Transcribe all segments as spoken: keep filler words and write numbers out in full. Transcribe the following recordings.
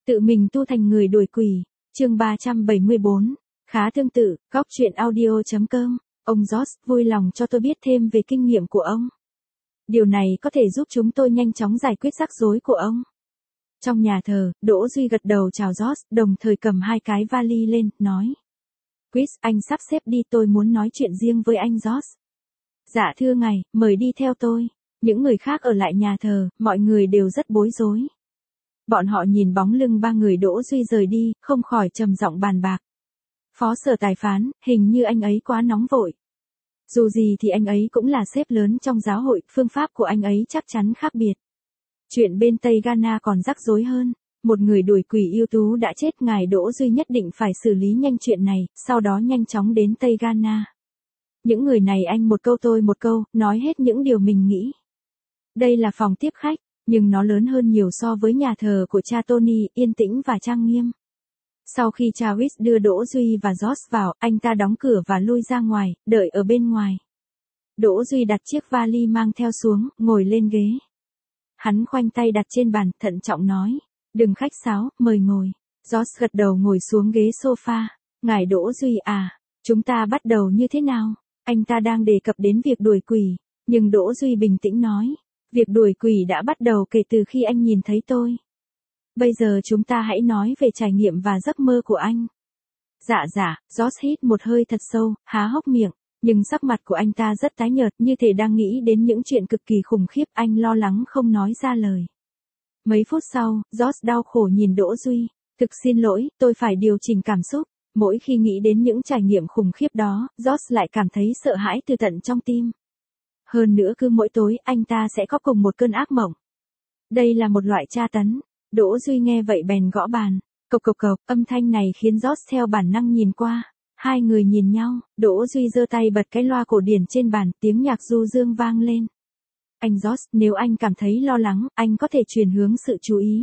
Tự mình tu thành người đuổi quỷ, chương ba trăm bảy mươi bốn, khá tương tự, góc truyện audio.com, ông George vui lòng cho tôi biết thêm về kinh nghiệm của ông. Điều này có thể giúp chúng tôi nhanh chóng giải quyết rắc rối của ông. Trong nhà thờ, Đỗ Duy gật đầu chào George, đồng thời cầm hai cái vali lên, nói. Chris, anh sắp xếp đi, tôi muốn nói chuyện riêng với anh George. Dạ thưa ngài, mời đi theo tôi. Những người khác ở lại nhà thờ, mọi người đều rất bối rối. Bọn họ nhìn bóng lưng ba người Đỗ Duy rời đi, không khỏi trầm giọng bàn bạc. Phó sở tài phán, hình như anh ấy quá nóng vội. Dù gì thì anh ấy cũng là sếp lớn trong giáo hội, phương pháp của anh ấy chắc chắn khác biệt. Chuyện bên Tây Ghana còn rắc rối hơn. Một người đuổi quỷ ưu tú đã chết, ngài Đỗ Duy nhất định phải xử lý nhanh chuyện này, sau đó nhanh chóng đến Tây Ghana. Những người này anh một câu tôi một câu, nói hết những điều mình nghĩ. Đây là phòng tiếp khách, nhưng nó lớn hơn nhiều so với nhà thờ của cha Tony, yên tĩnh và trang nghiêm. Sau khi cha Chris đưa Đỗ Duy và George vào, anh ta đóng cửa và lui ra ngoài, đợi ở bên ngoài. Đỗ Duy đặt chiếc vali mang theo xuống, ngồi lên ghế. Hắn khoanh tay đặt trên bàn, thận trọng nói. Đừng khách sáo, mời ngồi. George gật đầu ngồi xuống ghế sofa. Ngài Đỗ Duy à, chúng ta bắt đầu như thế nào? Anh ta đang đề cập đến việc đuổi quỷ, nhưng Đỗ Duy bình tĩnh nói. Việc đuổi quỷ đã bắt đầu kể từ khi anh nhìn thấy tôi. Bây giờ chúng ta hãy nói về trải nghiệm và giấc mơ của anh. Dạ dạ, George hít một hơi thật sâu, há hốc miệng, nhưng sắc mặt của anh ta rất tái nhợt, như thể đang nghĩ đến những chuyện cực kỳ khủng khiếp, anh lo lắng không nói ra lời. Mấy phút sau, George đau khổ nhìn Đỗ Duy. Thực xin lỗi, tôi phải điều chỉnh cảm xúc. Mỗi khi nghĩ đến những trải nghiệm khủng khiếp đó, George lại cảm thấy sợ hãi từ tận trong tim. Hơn nữa cứ mỗi tối anh ta sẽ có cùng một cơn ác mộng. Đây là một loại tra tấn. Đỗ Duy nghe vậy bèn gõ bàn. Cộc cộc cộc, âm thanh này khiến George theo bản năng nhìn qua. Hai người nhìn nhau, Đỗ Duy giơ tay bật cái loa cổ điển trên bàn, tiếng nhạc du dương vang lên. Anh George, nếu anh cảm thấy lo lắng, anh có thể chuyển hướng sự chú ý.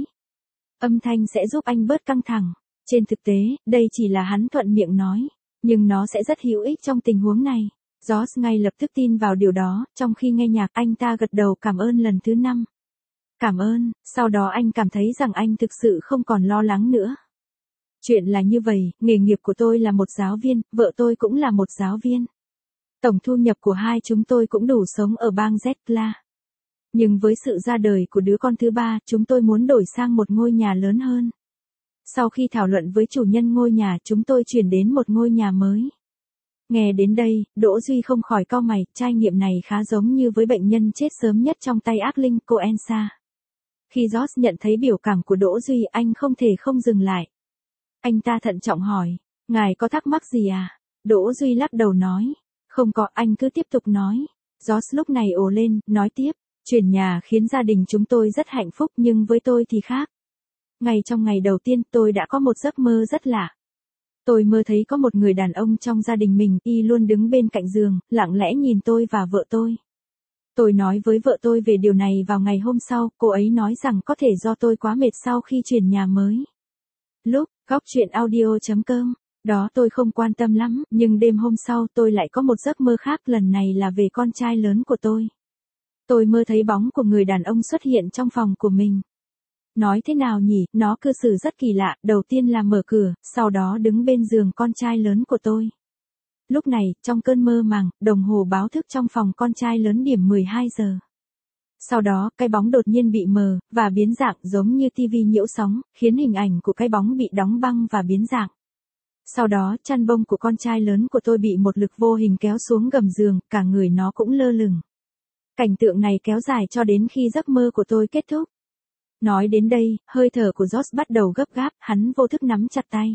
Âm thanh sẽ giúp anh bớt căng thẳng. Trên thực tế, đây chỉ là hắn thuận miệng nói, nhưng nó sẽ rất hữu ích trong tình huống này. George ngay lập tức tin vào điều đó, trong khi nghe nhạc anh ta gật đầu cảm ơn lần thứ năm. Cảm ơn, sau đó anh cảm thấy rằng anh thực sự không còn lo lắng nữa. Chuyện là như vậy, nghề nghiệp của tôi là một giáo viên, vợ tôi cũng là một giáo viên. Tổng thu nhập của hai chúng tôi cũng đủ sống ở bang Zetla. Nhưng với sự ra đời của đứa con thứ ba, chúng tôi muốn đổi sang một ngôi nhà lớn hơn. Sau khi thảo luận với chủ nhân ngôi nhà, chúng tôi chuyển đến một ngôi nhà mới. Nghe đến đây, Đỗ Duy không khỏi cau mày, trải nghiệm này khá giống như với bệnh nhân chết sớm nhất trong tay ác linh, cô Ensa. Khi George nhận thấy biểu cảm của Đỗ Duy, anh không thể không dừng lại. Anh ta thận trọng hỏi, ngài có thắc mắc gì à? Đỗ Duy lắc đầu nói, không có, anh cứ tiếp tục nói. George lúc này ồ lên, nói tiếp, chuyển nhà khiến gia đình chúng tôi rất hạnh phúc, nhưng với tôi thì khác. Ngay trong ngày đầu tiên, tôi đã có một giấc mơ rất lạ. Tôi mơ thấy có một người đàn ông trong gia đình mình, y luôn đứng bên cạnh giường, lặng lẽ nhìn tôi và vợ tôi. Tôi nói với vợ tôi về điều này vào ngày hôm sau, cô ấy nói rằng có thể do tôi quá mệt sau khi chuyển nhà mới. Lúc, góc truyện audio.com, đó tôi không quan tâm lắm, nhưng đêm hôm sau tôi lại có một giấc mơ khác, lần này là về con trai lớn của tôi. Tôi mơ thấy bóng của người đàn ông xuất hiện trong phòng của mình. Nói thế nào nhỉ, nó cư xử rất kỳ lạ, đầu tiên là mở cửa, sau đó đứng bên giường con trai lớn của tôi. Lúc này, trong cơn mơ màng, đồng hồ báo thức trong phòng con trai lớn điểm mười hai giờ. Sau đó, cái bóng đột nhiên bị mờ, và biến dạng giống như tivi nhiễu sóng, khiến hình ảnh của cái bóng bị đóng băng và biến dạng. Sau đó, chăn bông của con trai lớn của tôi bị một lực vô hình kéo xuống gầm giường, cả người nó cũng lơ lửng. Cảnh tượng này kéo dài cho đến khi giấc mơ của tôi kết thúc. Nói đến đây, hơi thở của George bắt đầu gấp gáp, hắn vô thức nắm chặt tay.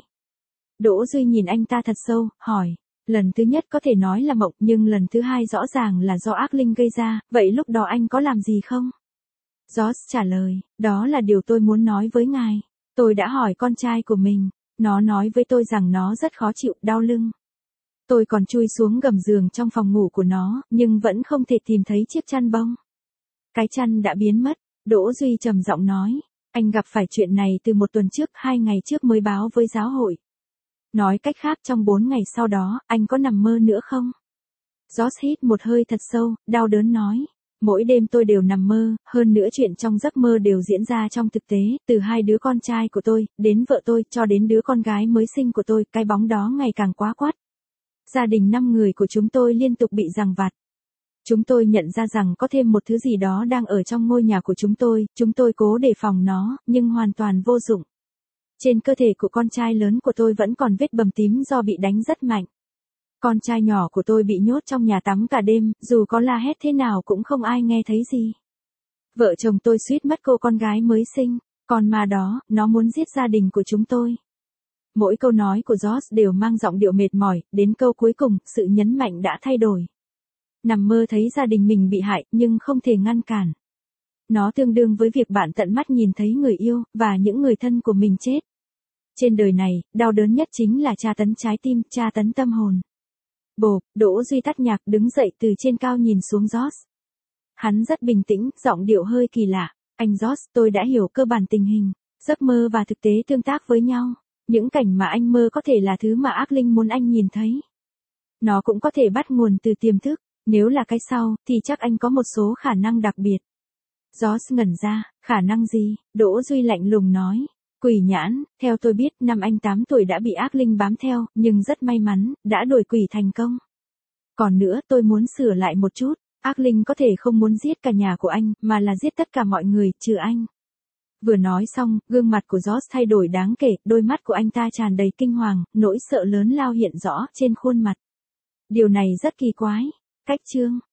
Đỗ Duy nhìn anh ta thật sâu, hỏi, lần thứ nhất có thể nói là mộng, nhưng lần thứ hai rõ ràng là do ác linh gây ra, vậy lúc đó anh có làm gì không? George trả lời, đó là điều tôi muốn nói với ngài. Tôi đã hỏi con trai của mình, nó nói với tôi rằng nó rất khó chịu, đau lưng. Tôi còn chui xuống gầm giường trong phòng ngủ của nó, nhưng vẫn không thể tìm thấy chiếc chăn bông. Cái chăn đã biến mất. Đỗ Duy trầm giọng nói, anh gặp phải chuyện này từ một tuần trước, hai ngày trước mới báo với giáo hội. Nói cách khác trong bốn ngày sau đó, anh có nằm mơ nữa không? George hít một hơi thật sâu, đau đớn nói, Mỗi đêm tôi đều nằm mơ, hơn nữa chuyện trong giấc mơ đều diễn ra trong thực tế, từ hai đứa con trai của tôi, đến vợ tôi, cho đến đứa con gái mới sinh của tôi, cái bóng đó ngày càng quá quắt. Gia đình năm người của chúng tôi liên tục bị giằng vặt. Chúng tôi nhận ra rằng có thêm một thứ gì đó đang ở trong ngôi nhà của chúng tôi, chúng tôi cố đề phòng nó, nhưng hoàn toàn vô dụng. Trên cơ thể của con trai lớn của tôi vẫn còn vết bầm tím do bị đánh rất mạnh. Con trai nhỏ của tôi bị nhốt trong nhà tắm cả đêm, dù có la hét thế nào cũng không ai nghe thấy gì. Vợ chồng tôi suýt mất cô con gái mới sinh, con ma đó, nó muốn giết gia đình của chúng tôi. Mỗi câu nói của George đều mang giọng điệu mệt mỏi, đến câu cuối cùng, sự nhấn mạnh đã thay đổi. Nằm mơ thấy gia đình mình bị hại, nhưng không thể ngăn cản. Nó tương đương với việc bạn tận mắt nhìn thấy người yêu, và những người thân của mình chết. Trên đời này, đau đớn nhất chính là tra tấn trái tim, tra tấn tâm hồn. Bộp, Đỗ Duy tắt nhạc đứng dậy từ trên cao nhìn xuống George. Hắn rất bình tĩnh, giọng điệu hơi kỳ lạ. Anh George, tôi đã hiểu cơ bản tình hình. Giấc mơ và thực tế tương tác với nhau. Những cảnh mà anh mơ có thể là thứ mà ác linh muốn anh nhìn thấy. Nó cũng có thể bắt nguồn từ tiềm thức. Nếu là cái sau, thì chắc anh có một số khả năng đặc biệt. George ngẩn ra, khả năng gì? Đỗ Duy lạnh lùng nói. Quỷ nhãn, theo tôi biết, năm anh tám tuổi đã bị ác linh bám theo, nhưng rất may mắn, đã đuổi quỷ thành công. Còn nữa, tôi muốn sửa lại một chút, ác linh có thể không muốn giết cả nhà của anh, mà là giết tất cả mọi người, trừ anh. Vừa nói xong, gương mặt của George thay đổi đáng kể, đôi mắt của anh ta tràn đầy kinh hoàng, nỗi sợ lớn lao hiện rõ trên khuôn mặt. Điều này rất kỳ quái. Cách chương